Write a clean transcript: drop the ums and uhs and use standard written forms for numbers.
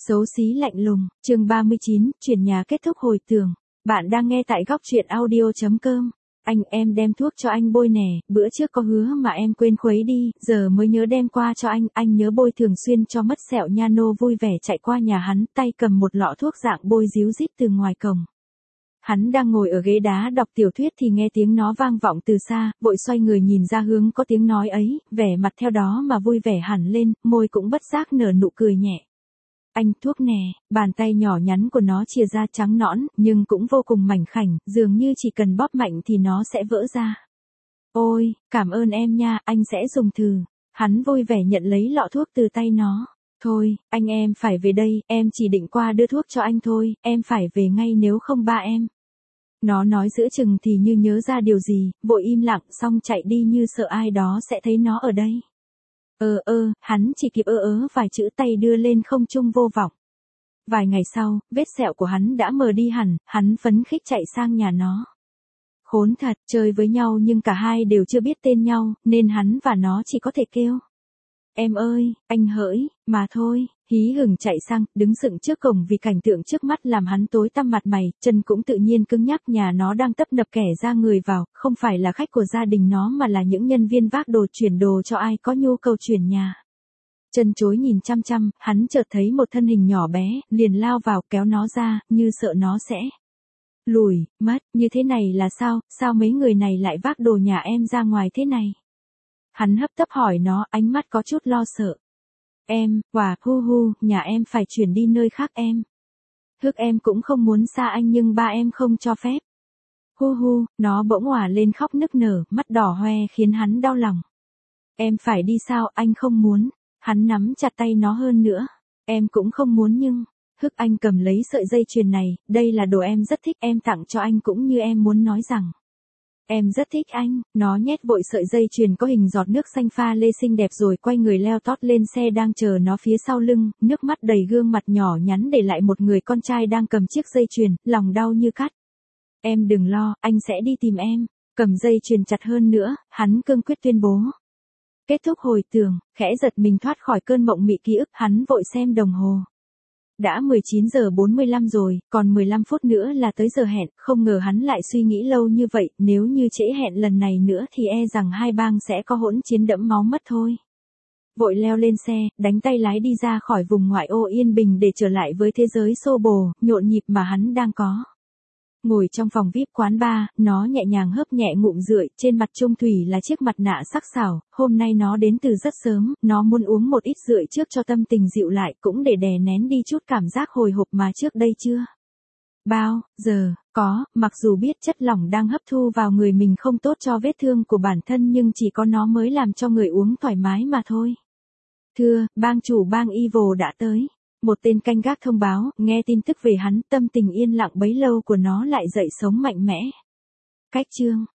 Xấu xí lạnh lùng, chương 39, chuyển nhà kết thúc hồi tưởng. Bạn đang nghe tại góc truyện audio.com. Anh em đem thuốc cho anh bôi nè, bữa trước có hứa mà em quên khuấy đi, giờ mới nhớ đem qua cho anh nhớ bôi thường xuyên cho mất sẹo nha. Nô vui vẻ chạy qua nhà hắn, tay cầm một lọ thuốc dạng bôi díu dít từ ngoài cổng. Hắn đang ngồi ở ghế đá đọc tiểu thuyết thì nghe tiếng nó vang vọng từ xa, vội xoay người nhìn ra hướng có tiếng nói ấy, vẻ mặt theo đó mà vui vẻ hẳn lên, môi cũng bất giác nở nụ cười nhẹ. Anh, thuốc nè, bàn tay nhỏ nhắn của nó chìa ra trắng nõn, nhưng cũng vô cùng mảnh khảnh, dường như chỉ cần bóp mạnh thì nó sẽ vỡ ra. Ôi, cảm ơn em nha, anh sẽ dùng thử. Hắn vui vẻ nhận lấy lọ thuốc từ tay nó. Thôi, anh em phải về đây, em chỉ định qua đưa thuốc cho anh thôi, em phải về ngay nếu không ba em. Nó nói giữa chừng thì như nhớ ra điều gì, vội im lặng xong chạy đi như sợ ai đó sẽ thấy nó ở đây. Hắn chỉ kịp vài chữ tay đưa lên không trung vô vọng. Vài ngày sau, vết sẹo của hắn đã mờ đi hẳn, hắn phấn khích chạy sang nhà nó. Khốn thật, chơi với nhau nhưng cả hai đều chưa biết tên nhau, nên hắn và nó chỉ có thể kêu. Em ơi, anh hỡi, mà thôi, hí hửng chạy sang, đứng sững trước cổng vì cảnh tượng trước mắt làm hắn tối tăm mặt mày, chân cũng tự nhiên cứng nhắc. Nhà nó đang tấp nập kẻ ra người vào, không phải là khách của gia đình nó mà là những nhân viên vác đồ chuyển đồ cho ai có nhu cầu chuyển nhà. Chân chối nhìn chăm chăm, hắn chợt thấy một thân hình nhỏ bé, liền lao vào kéo nó ra, như sợ nó sẽ lùi, mất. Như thế này là sao mấy người này lại vác đồ nhà em ra ngoài thế này? Hắn hấp tấp hỏi nó, ánh mắt có chút lo sợ. Em, nhà em phải chuyển đi nơi khác em. Em cũng không muốn xa anh nhưng ba em không cho phép. Nó bỗng òa lên khóc nức nở, mắt đỏ hoe khiến hắn đau lòng. Em phải đi sao, anh không muốn. Hắn nắm chặt tay nó hơn nữa. Em cũng không muốn nhưng. Anh cầm lấy sợi dây chuyền này, đây là đồ em rất thích, em tặng cho anh cũng như em muốn nói rằng. Em rất thích anh, nó nhét vội sợi dây chuyền có hình giọt nước xanh pha lê xinh đẹp rồi quay người leo tót lên xe đang chờ nó phía sau lưng, nước mắt đầy gương mặt nhỏ nhắn để lại một người con trai đang cầm chiếc dây chuyền, lòng đau như cắt. Em đừng lo, anh sẽ đi tìm em. Cầm dây chuyền chặt hơn nữa, hắn cương quyết tuyên bố. Kết thúc hồi tưởng, khẽ giật mình thoát khỏi cơn mộng mị ký ức, hắn vội xem đồng hồ. Đã 19 giờ 45 rồi, còn 15 phút nữa là tới giờ hẹn, không ngờ hắn lại suy nghĩ lâu như vậy, nếu như trễ hẹn lần này nữa thì e rằng hai bang sẽ có hỗn chiến đẫm máu mất thôi. Vội leo lên xe, đánh tay lái đi ra khỏi vùng ngoại ô yên bình để trở lại với thế giới xô bồ, nhộn nhịp mà hắn đang có. Ngồi trong phòng VIP quán bar, nó nhẹ nhàng hớp nhẹ ngụm rượu, trên mặt Trung Thủy là chiếc mặt nạ sắc sảo, hôm nay nó đến từ rất sớm, nó muốn uống một ít rượu trước cho tâm tình dịu lại, cũng để đè nén đi chút cảm giác hồi hộp mà trước đây chưa bao giờ có, mặc dù biết chất lỏng đang hấp thu vào người mình không tốt cho vết thương của bản thân nhưng chỉ có nó mới làm cho người uống thoải mái mà thôi. Thưa, bang chủ bang Evil đã tới. Một tên canh gác thông báo, nghe tin tức về hắn, tâm tình yên lặng bấy lâu của nó lại dậy sống mạnh mẽ. Cách chương